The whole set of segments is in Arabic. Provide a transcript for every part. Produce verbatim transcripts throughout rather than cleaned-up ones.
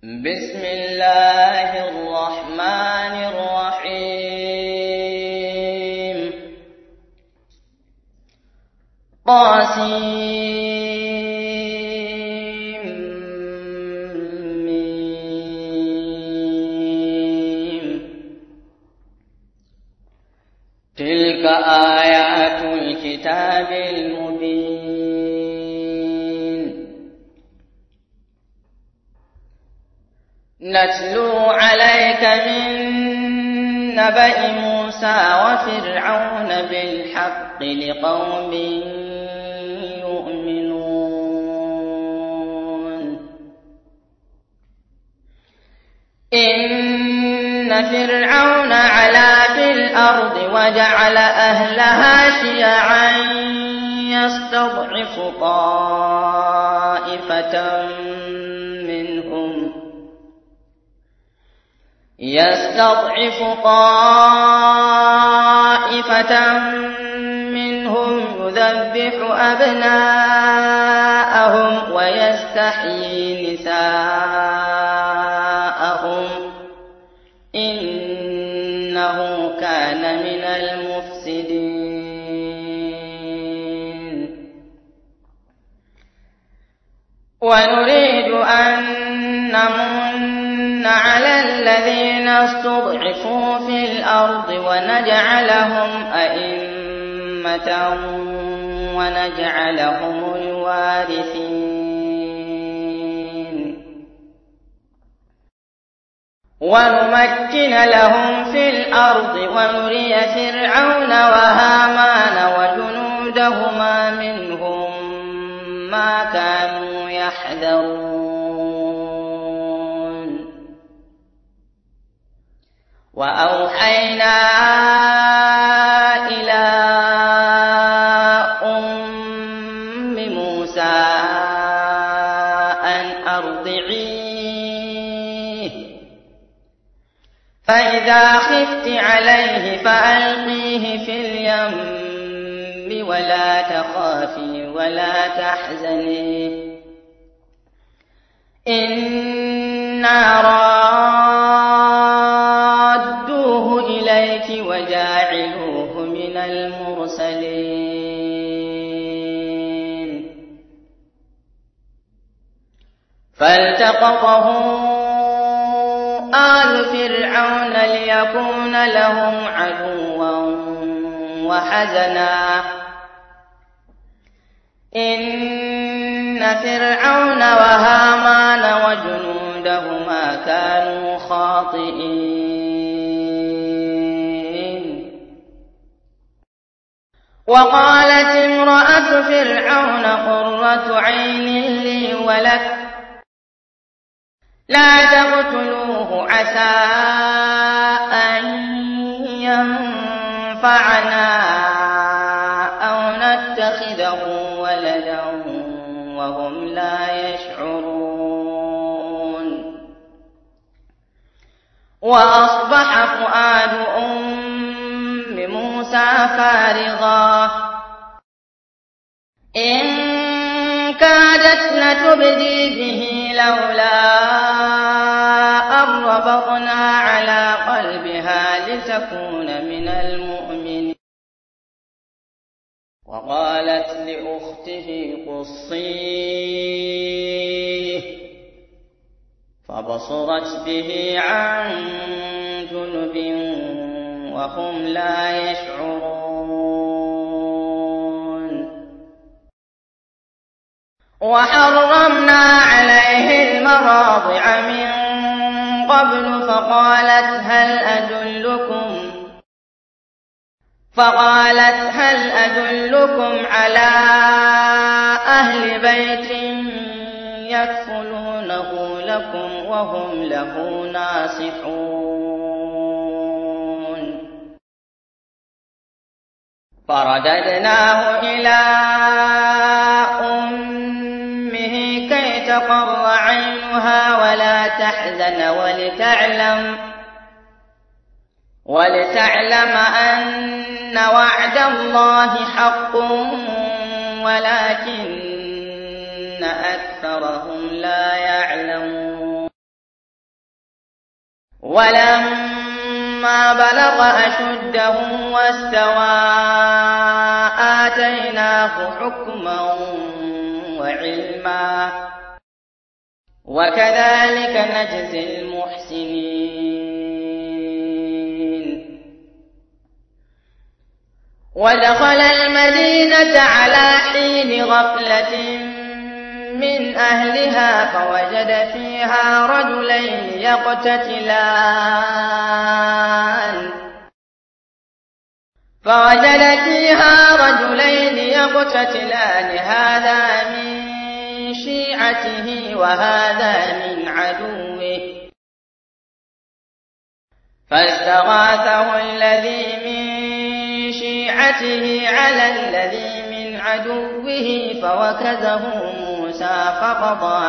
بسم الله الرحمن الرحيم طاسيم ميم تلك آيات الكتاب المبين نتلو عليك من نبأ موسى وفرعون بالحق لقوم يؤمنون إن فرعون علا في الأرض وجعل أهلها شيعا يستضعف طائفة منهم يستضعف طائفة منهم يذبح أبناءهم ويستحيي نساءهم إنه كان من المفسدين ونريد أن نمن على الذين استضعفوا في الأرض ونجعلهم أئمة ونجعلهم الوارثين ونمكن لهم في الأرض ونري فرعون وهامان وجنودهما منهم ما كانوا يحذرون وأوحينا إلى أم موسى أن أرضعيه فإذا خفت عليه فألقيه في اليم ولا تخافي ولا تحزني إنا رادوه إليك وجاعلوه من المرسلين فالتقطه آل فرعون ليكون لهم عدوا وحزنا إن فرعون وهامان وجنودهما كانوا خاطئين وقالت امرأة فرعون قرة عين لي ولك لا تقتلوه عسى أن ينفعنا أو نتخذه ولدا وهم لا يشعرون وأصبح فؤاد أم موسى فارغا إن كادت لتبدي به لولا أن ربطنا على قلبها لتكون من المؤمنين وقالت لأخته قصيه فبصرت به عن جنب وهم لا يشعرون وحرمنا عليه المراضع من قبل فقالت هل أدلكم فقالت هل أدلكم على أهل بيت يكفلونه لكم وهم له ناصحون فرددناه إلى أمه كي تقر عينها ولا تحزن ولتعلم ولتعلم أن وعد الله حق ولكن أكثرهم لا يعلمون ولما بلغ أشده واستوى آتيناه حكما وعلما وكذلك نجزي المحسنين. ودخل المدينة على حين غفلة من أهلها فوجد فيها رجلين يقتتلان فوجد فيها رجلين يقتتلان هذا من شيعته وهذا من عدوه فاستغاثه الذي من شيعته على الذي من عدوه فوكزه موسى فقضى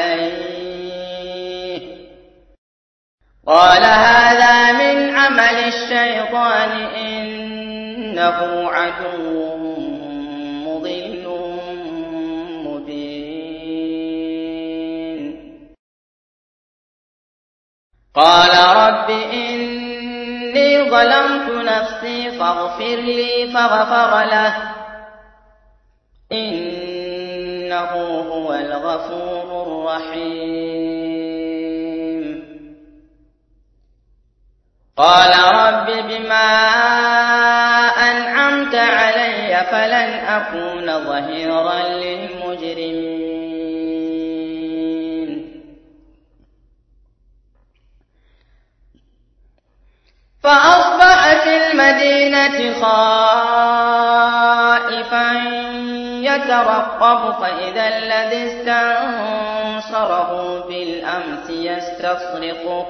عليه قال هذا من عمل الشيطان إنه عدو مضل مبين. قال رب إني ظلمت نفسي فاغفر لي فغفر له إنه هو الغفور الرحيم. قال رب بما أنعمت علي فلن أكون ظهيرا للمجرمين. فأصبح في المدينة خائفا يترقب فإذا الذي استنصره بالأمس يستصرخه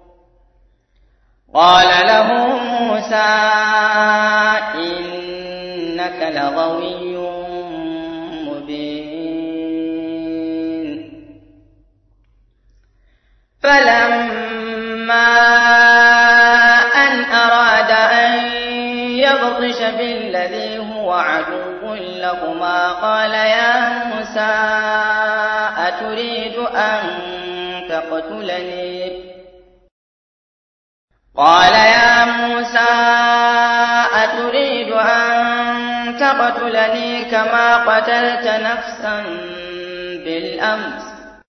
قال له موسى إنك لغوي مبين. فلما أن أراد أن يبطش بالذي هو عدو لهما قال يا موسى أتريد أن تقتلني قال يا موسى أتريد أن تقتلني كما قتلت نفسا بالأمس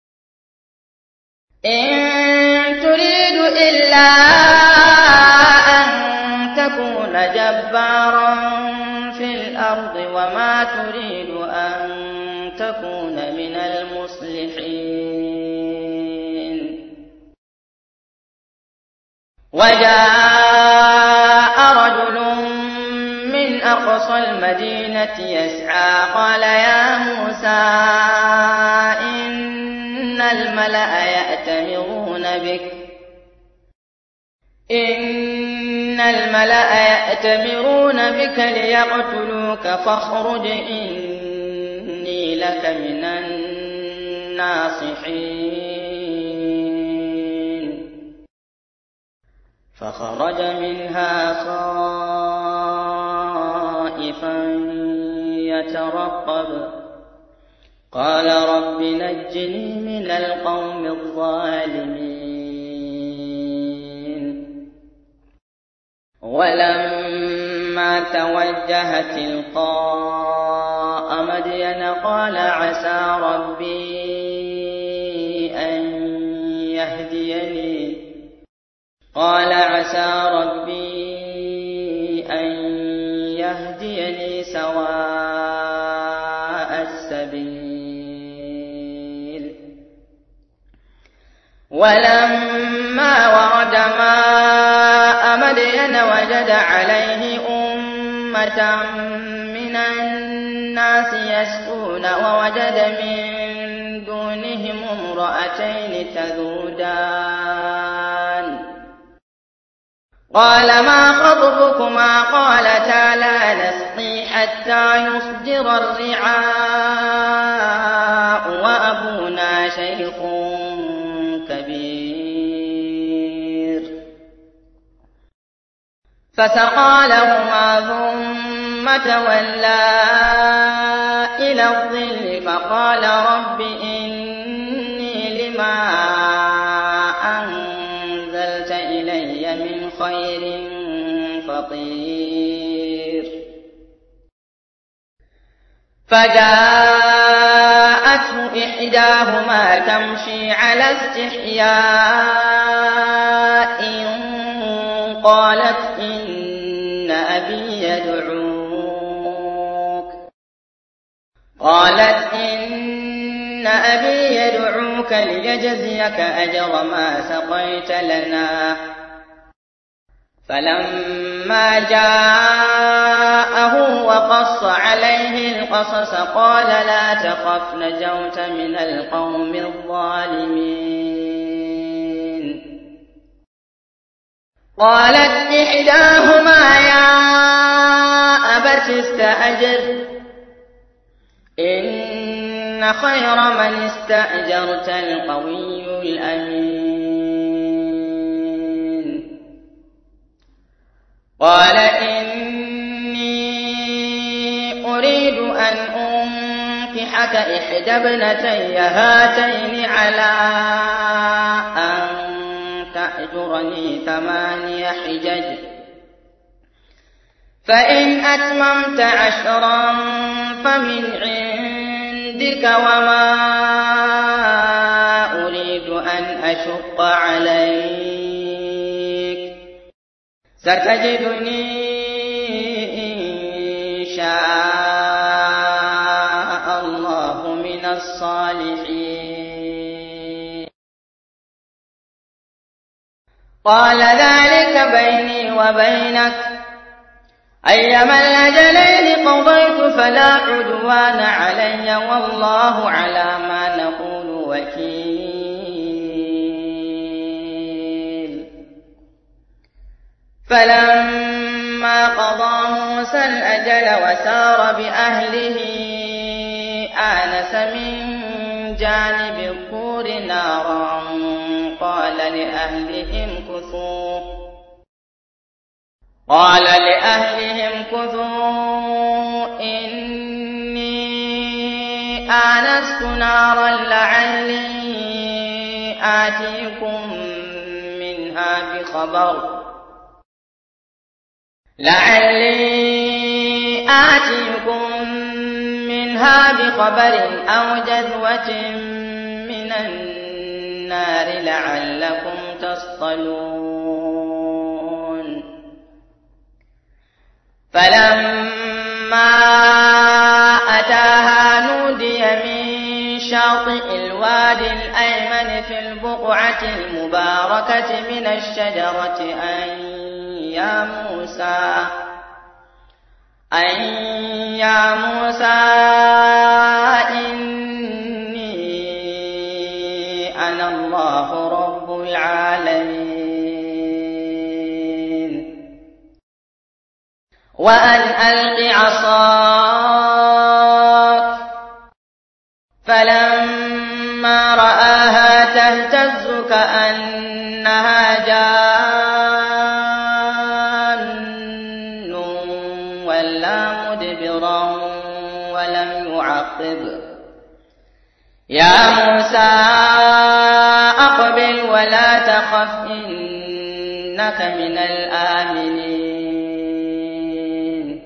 إن تريد إلا أن تكون جبارا في الأرض وما تريد أن تكون من المصلحين. وجاء رجل من أقصى المدينة يسعى قال يا موسى إن الملأ يأتمرون بك إن الملأ يأتمرون بك ليقتلوك فاخرج إني لك من الناصحين. فخرج منها خائفا يترقب قال رب نجني من القوم الظالمين. ولما توجه تلقاء مدين قال عسى ربي أن يهديني قال عسى ربي أن يهديني سواء السبيل. ولما ورد ماء مدين وجد عليه أمة من الناس يسقون ووجد من دونهم امرأتين تذودان قال ما خطبكما قالتا لا نسقي حتى يصدر الرعاء وأبونا شيخ كبير. فسقى لهما ثم تولى إلى الظل فقال رب إني لما أنزلت إلي فجاءته إحداهما تمشي على استحياء قالت إن أبي يدعوك قالت إن أبي يدعوك ليجزيك أجر ما سقيت لنا. فلما جاءه وقص عليه القصص قال لا تخف نجوت من القوم الظالمين. قالت إحداهما يا أبت استأجر إن خير من استأجرت القوي الأمين. قال إني أريد أن أنكحك إحدى ابنتي هاتين على أن تأجرني ثماني حجج فإن أتممت عشرا فمن عندك وما أريد أن أشق عليك ستجدني إن شاء الله من الصالحين. قال ذلك بيني وبينك أيما الأجلين قضيت فلا عدوان علي والله على ما نقول وكيل. فلما قضى موسى الأجل وسار بأهله آنس من جانب الطور نارا قال لأهلهم كثوا قال لأهلهم كثوا إني آنست نارا لعلي آتيكم منها بخبر لعلي آتيكم منها بخبر أو جذوة من النار لعلكم تصطلون. فلما أتاها نودي من شاطئ الوادي الأيمن في البقعة المباركة من الشجرة أن يا موسى أن يا موسى إني أنا الله رب العالمين وأن ألق عصاك فلما رآها تهتز كأنها جان ولا مدبرا ولم يعقب يا موسى أقبل ولا تخف إنك من الآمنين.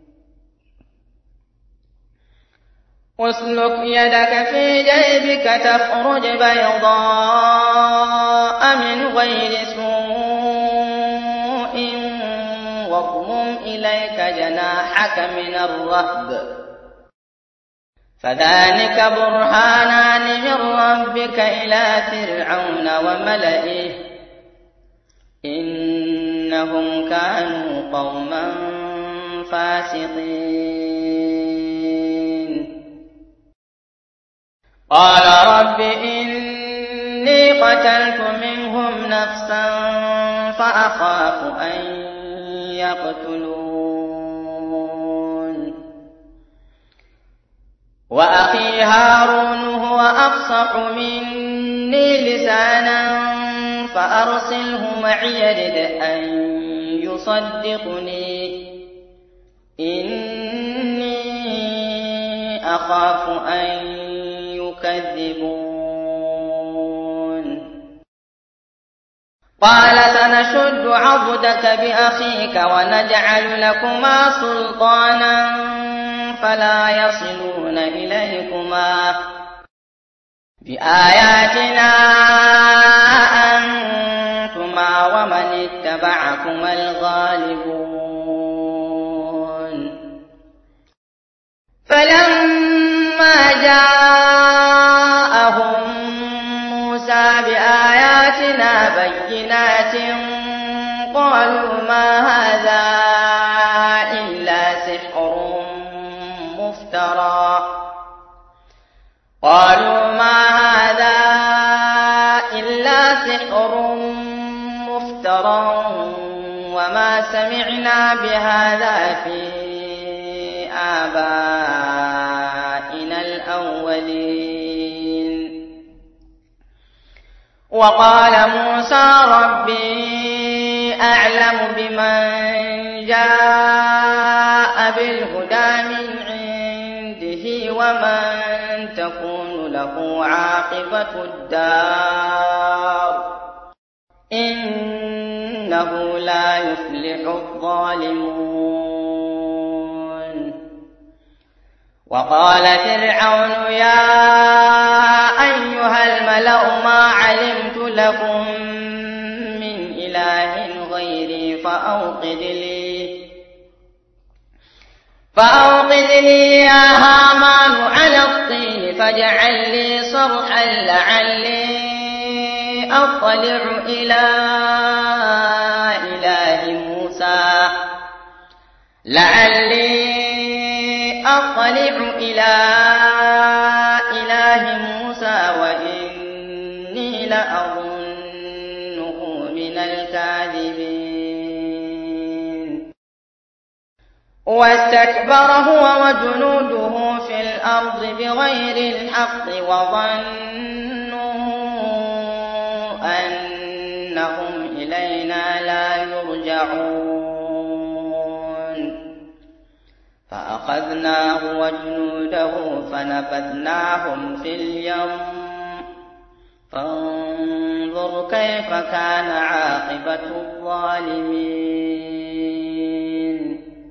اسلك يدك في جيبك تخرج بيضاء من غير سوء واضمم إليك جناحك من الرهب فذلك برهانان من ربك إلى فرعون وملئه إنهم كانوا قوما فاسقين. قال رب إني قتلت منهم نفسا فأخاف أن يقتلون وأخي هارون هو أفصح مني لسانا فأرسله معي يرد أن يصدقني إني أخاف أن يكذبون. قال سنشد عضدك بأخيك ونجعل لكما سلطانا فلا يصلون إليكما بآياتنا أنتما ومن اتبعكما الغالبون. فلما جاءهم موسى بآياتنا بينات قالوا ما هذا إلا سحر مفترى قالوا ما هذا إلا سحر مفترى وما سمعنا بهذا في آبائنا الأولين. وقال موسى ربي أعلم بمن جاء بالهدى من عنده ومن تكون له عاقبة الدار إنه لا يفلح الظالمون. وقال فرعون يا أيها الملأ ما علمت لكم من إله غيري فأوقد لي فأوقد لي يا هامان على الطين فاجعل لي صرحا لعلي أطلع إلى إله موسى لعلي أطلع إلى إله موسى وإني لأظنه من الكاذبين. واستكبر هو وجنوده في الأرض بغير الحق وظنوا أنهم إلينا لا يرجعون فأخذناه وجنوده فنبذناهم في اليم فانظر كيف كان عاقبة الظالمين.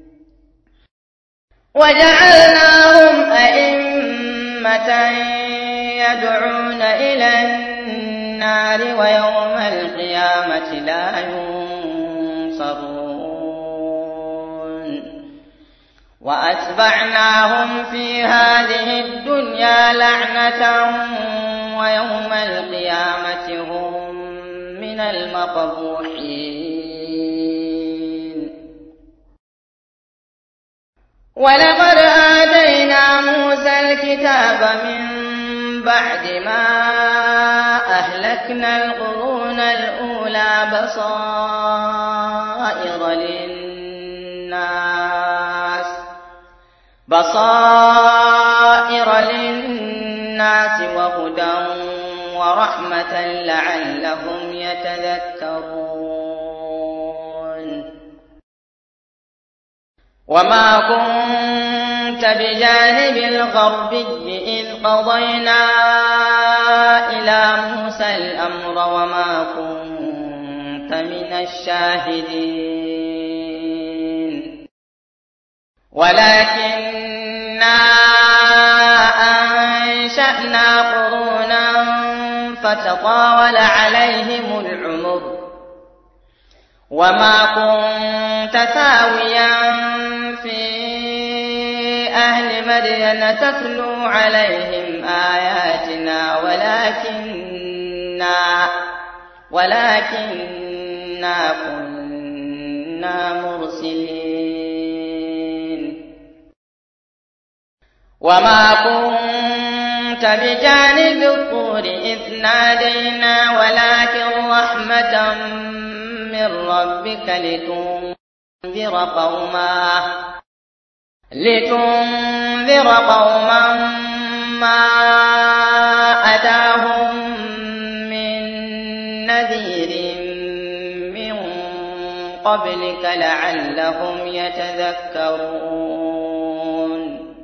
وجعلناهم أئمة يدعون إلى النار ويوم القيامة لا ينصرون. وأتبعناهم في هذه الدنيا لعنة ويوم القيامة هم من المقبوحين. ولقد آتينا موسى الكتاب من بعد ما أهلكنا القرون الأولى بصائر للناس بصائر للناس وهدى ورحمة لعلهم يتذكرون. وما كنت بجانب الغربي إذ قضينا إلى موسى الأمر وما كنت من الشاهدين ولكننا أنشأنا قرونا فتطاول عليهم العمر وما كنت ثاويا في أهل مدين تتلو عليهم آياتنا ولكننا ولكننا كنا مرسلين. وما كنت بجانب الطور إذ نادينا ولكن رحمة من ربك لتنذر قوما لتنذر قوما ما أتاهم من نذير من قبلك لعلهم يتذكرون.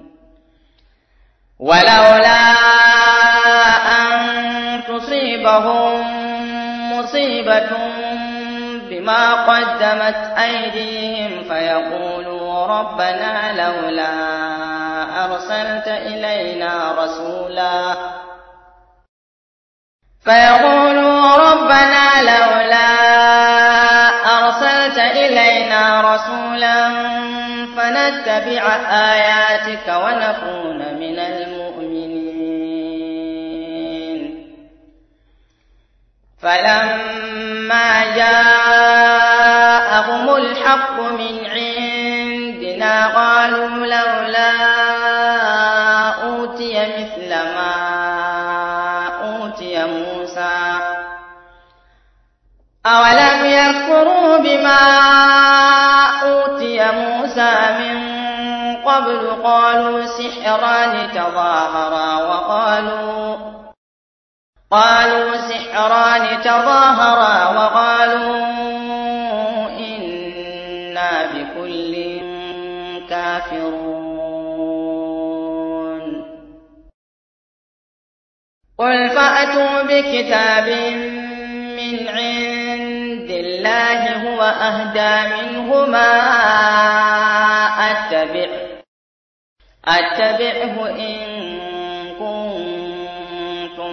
ولولا أن تصيبهم مصيبة بما قدمت أيديهم فيقولوا ربنا لولا أرسلت إلينا رسولا فيقولوا ربنا لولا أرسلت إلينا رسولا فنتبع آياتك ونكون من المؤمنين. فلما جاءهم الحق من عندنا قالوا لولا أوتي مثل ما أوتي موسى أولم يكفروا بما أوتي موسى من قبل قالوا سحران تظاهرا وقالوا قالوا سحران تظاهرا وقالوا إنا بكل كافرون. قل فأتوا بكتاب من عند الله هو أهدى منهما أتبع أتبعه إن كنتم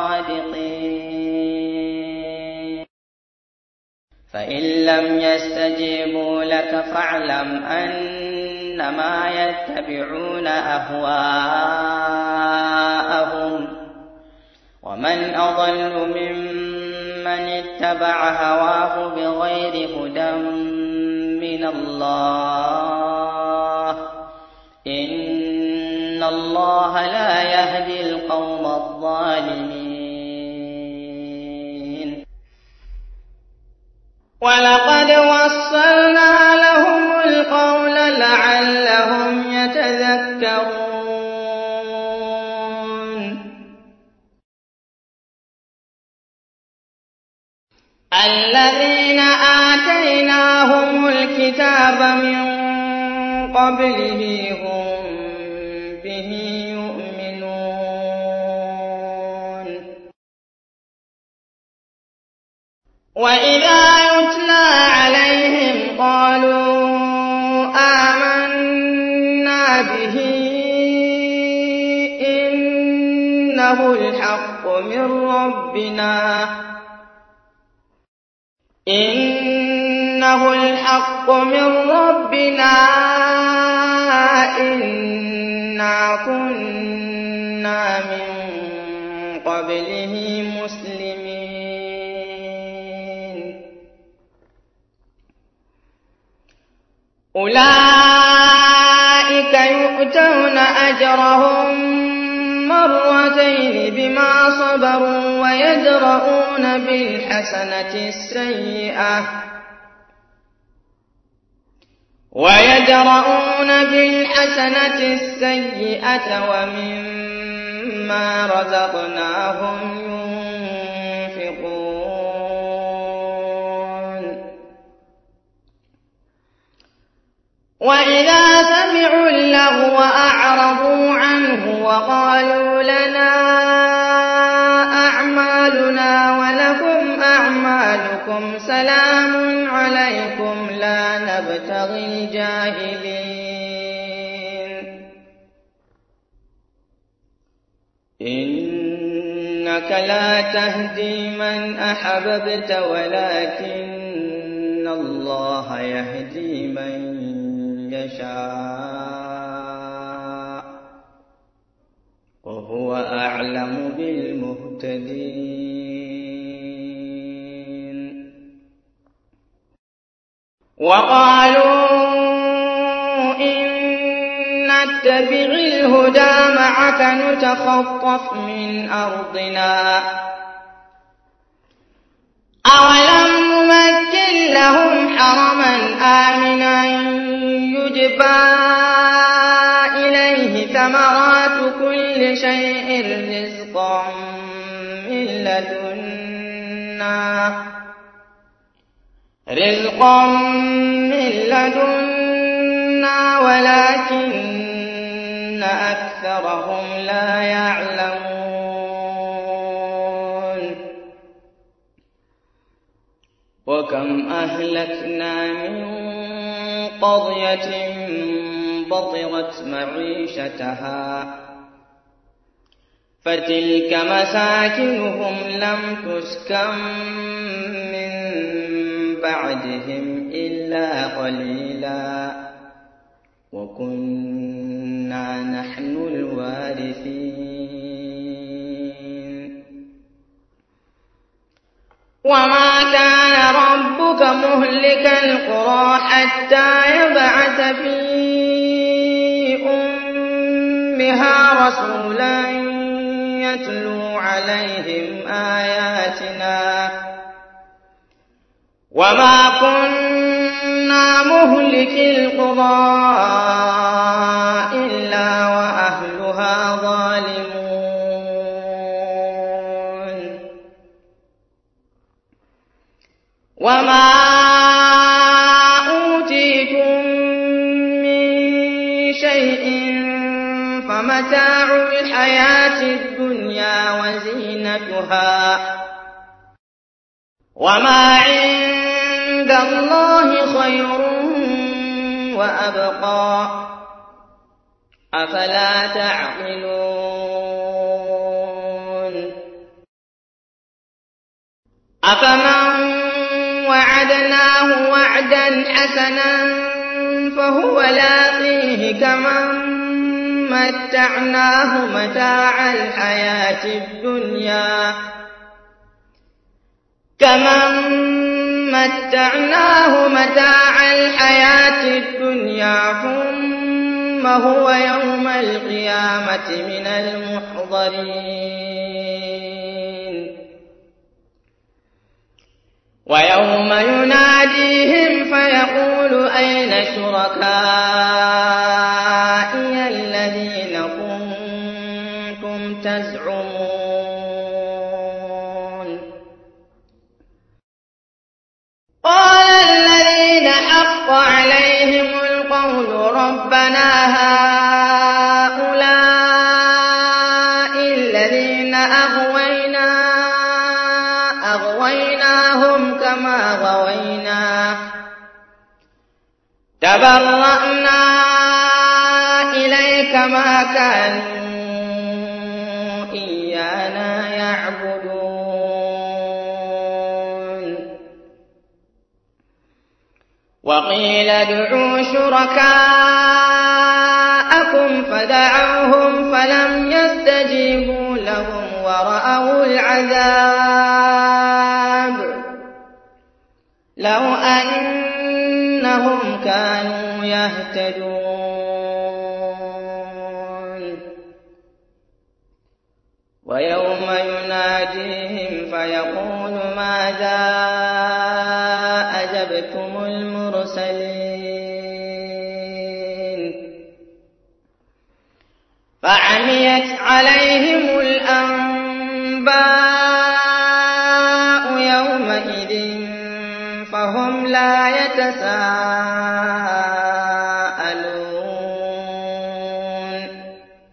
صادقين. فإن لم يستجيبوا لك فاعلم أنما يتبعون أهواءهم ومن أضل ممن اتبع هواه بغير هدى من الله إن الله لا يهدي القوم الظالمين. ولقد وصلنا لهم القول لعلهم يتذكرون. الذين آتيناهم الكتاب من قبله هم به يؤمنون. وإذا يتلى عليهم قالوا آمنا به إنه الحق من ربنا إنه الحق من ربنا إنا كنا من قبله مسلمين. أولئك يؤتون أجرهم مرتين بما صبروا ويدرؤون بالحسنة السيئة ويدرؤون بالحسنة السيئة ومما رزقناهم ينفقون. وإذا سمعوا اللغو أعرضوا عنه وقالوا لنا أعمالنا ولكم أعمالكم سلام عليكم لا نبتغي الجاهلين. إنك لا تهدي من أحببت ولكن الله يهدي من يشاء وهو أعلم بالمهتدين. وقالوا إن نتبع الهدى معك نتخطف من أرضنا أولم نمكن لهم حرما آمنا يجبى إليه ثمرات كل شيء رزقا من لدنا رزقا من لدنا ولكن أكثرهم لا يعلمون. وكم أهلكنا من قرية بطرت معيشتها فتلك مساكنهم لم تسكن من بعدهم إلا قليلا وكنا نحن الوارثين وما كان ربك مهلك القرى حتى يبعث في أمها رسولا يتلو عليهم آياتنا وما كنا مهلك القرى إلا وأهلها ظالمون وما أوتيتم من شيء فمتاع الحياة الدنيا وزينتها وما عند الله خير وأبقى أفلا تعقلون أفمن وعدناه وعدا حسنا فهو لاقيه كمن متعناه متاع الحياة الدنيا كمن متعناه متاع الحياة الدنيا ثم هو يوم القيامة من المحضرين ويوم يناديهم فيقول أين شركائي الذين كنتم تزعمون قال الذين حق عليهم القول ربنا هؤلاء الذين أغوينا أغويناهم كما غوينا تبرأنا إليك ما كانوا إيانا يعبدون وقيل ادعوا شركاءكم فدعوهم فلم يستجيبوا لهم ورأوا العذاب لو أنهم كانوا يهتدون ويوم يناديهم فيقول ماذا أجبتم المرسلين فعميت عليهم الأنباء يومئذ فهم لا يتساءلون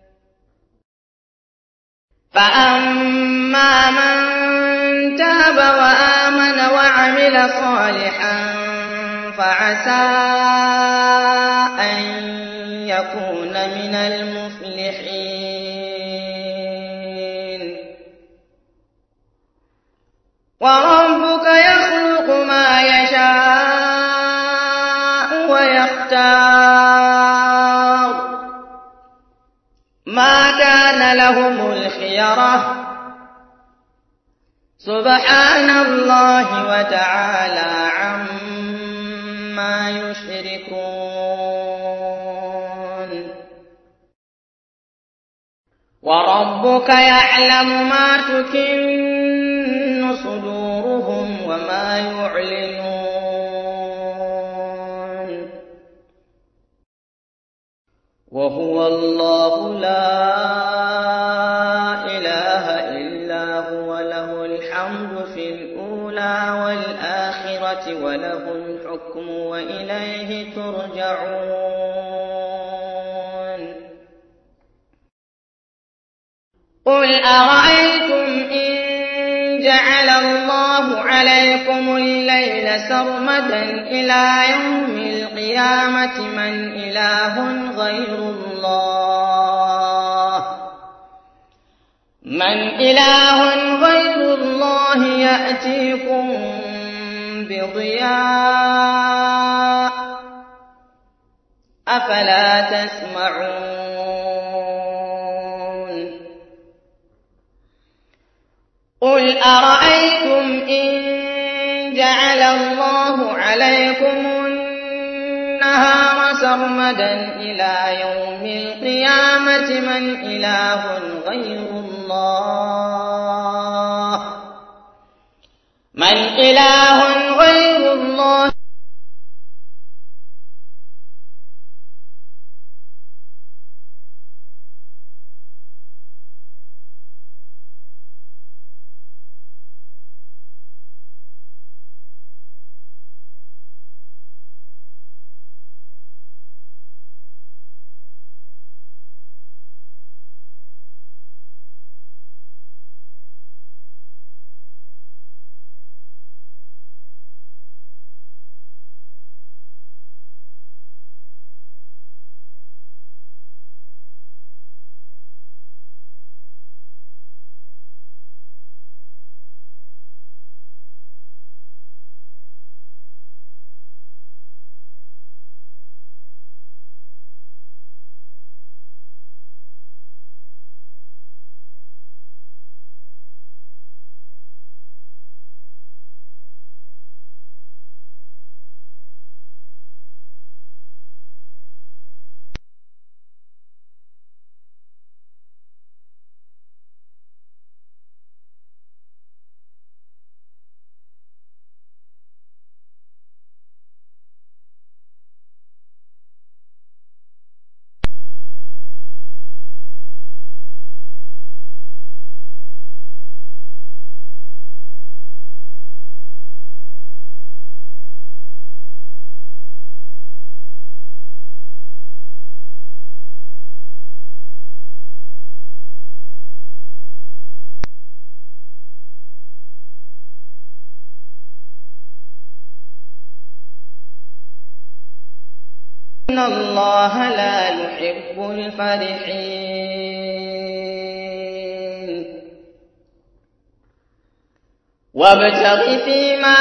فأما من تاب وآمن وعمل صالحا فعسى أن يكون من المفلحين وربك يخلق ما يشاء ويختار ما كان لهم الخيرة سبحان الله وتعالى عما يشركون وربك يعلم ما تكن صدورهم وما يعلنون وهو الله لا إله إلا هو له الحمد في الأولى والآخرة وله الحكم وإليه ترجعون قل أرأيتم إن جعل الله الله عليكم الليل سرمدا إلى يوم القيامة من إله غير الله من إله غير الله يأتيكم بضياء أفلا تسمعون قل أرأيتم إن جعل الله عليكم النهار سرمدا إلى يوم القيامة من إله غير الله من إله غير الله إن الله لا يحب الفرحين وابتغ فيما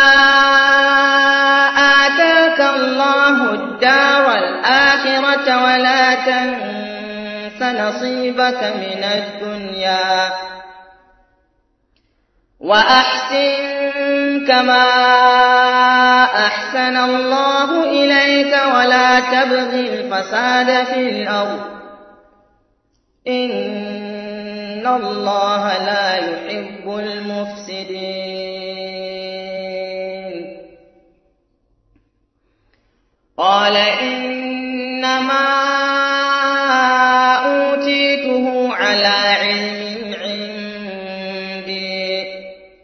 آتاك الله الدار الآخرة ولا تنس نصيبك من الدنيا وأحسن كما أحسن الله إليك ولا تبغ الفساد في الأرض إن الله لا يحب المفسدين قال إنما أوتيته على علم عندي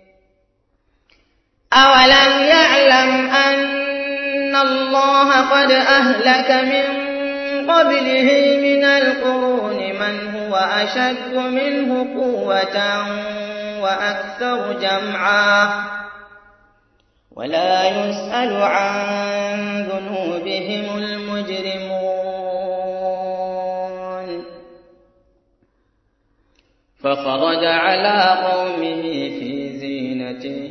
أولم يعلم أن الله قد أهلك من قبله من القرون من هو أشد منه قوة وأكثر جمعا ولا يسأل عن ذنوبهم المجرمون فخرج على قومه في زينته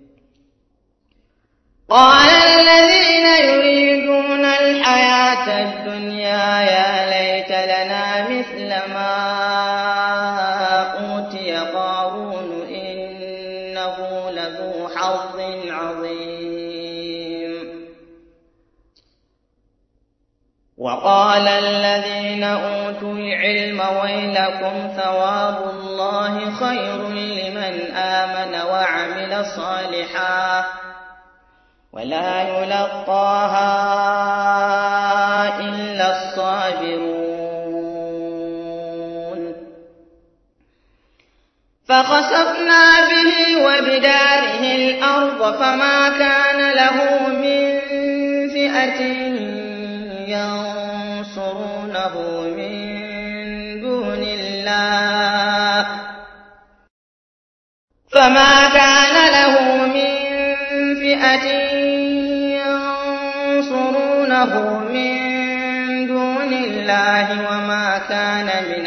قال الذين يريدون الحياة الدنيا يا ليت لنا مثل ما أوتي قارون إنه لذو حظ عظيم وقال الذين أوتوا العلم ويلكم ثواب الله خير لمن آمن وعمل صالحا ولا يلقاها إلا الصابرون فخسفنا به وبداره الأرض فما كان له من فئة ينصرونه من دون الله فما كان له من تعبدونه من دون الله وما كان من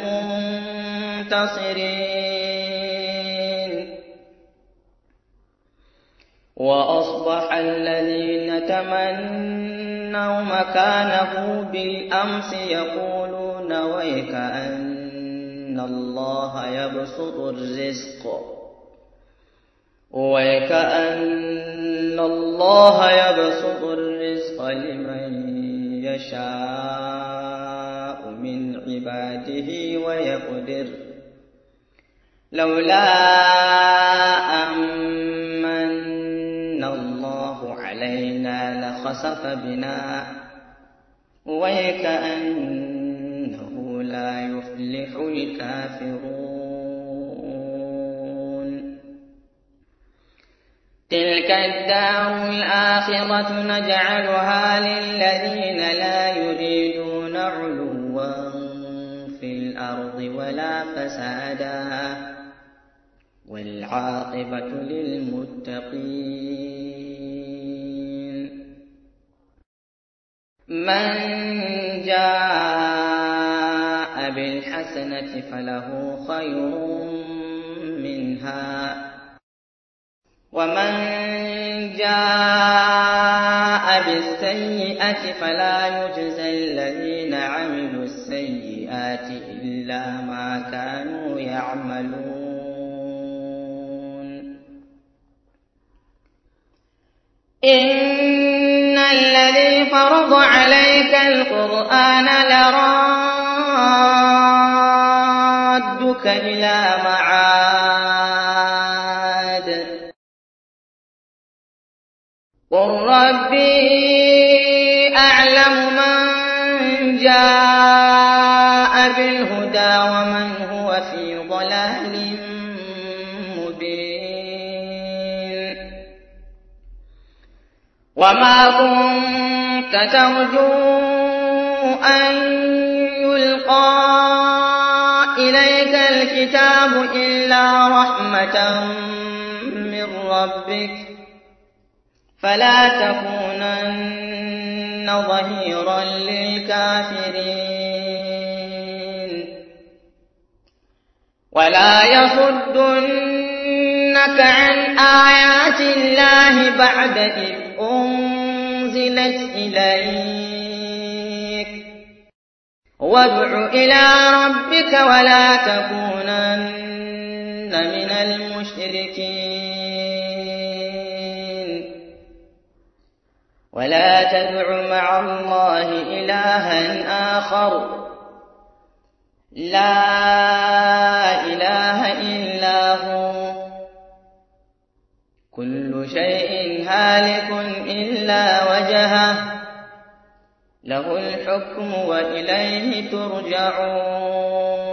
المنتصرين. وأصبح الذين تمنوا مكانه بالأمس يقولون ويك أن الله يبسط الرزق ويكأن الله يبسط الرزق لمن يشاء من عباده ويقدر لولا أمن الله علينا لخسف بنا ويكأنه لا يفلح الكافرون. تلك الدار الآخرة نجعلها للذين لا يريدون علوا في الأرض ولا فسادا والعاقبة للمتقين. من جاء بالحسنة فله خير منها ومن جاء بالسيئة فلا يجزى الذين عملوا السيئات إلا ما كانوا يعملون. إن الذي فرض عليك القرآن لرادك إلى معاد قل ربي أعلم من جاء بالهدى ومن هو في ضلال مبين. وما كنت ترجو أن يلقى إليك الكتاب إلا رحمة من ربك فلا تكونن ظهيرا للكافرين. ولا يصدنك عن آيات الله بعد إذ أنزلت إليك وادع إلى ربك ولا تكونن من المشركين. ولا تدع مع الله إلها آخر لا إله إلا هو كل شيء هالك إلا وجهه له الحكم وإليه ترجعون.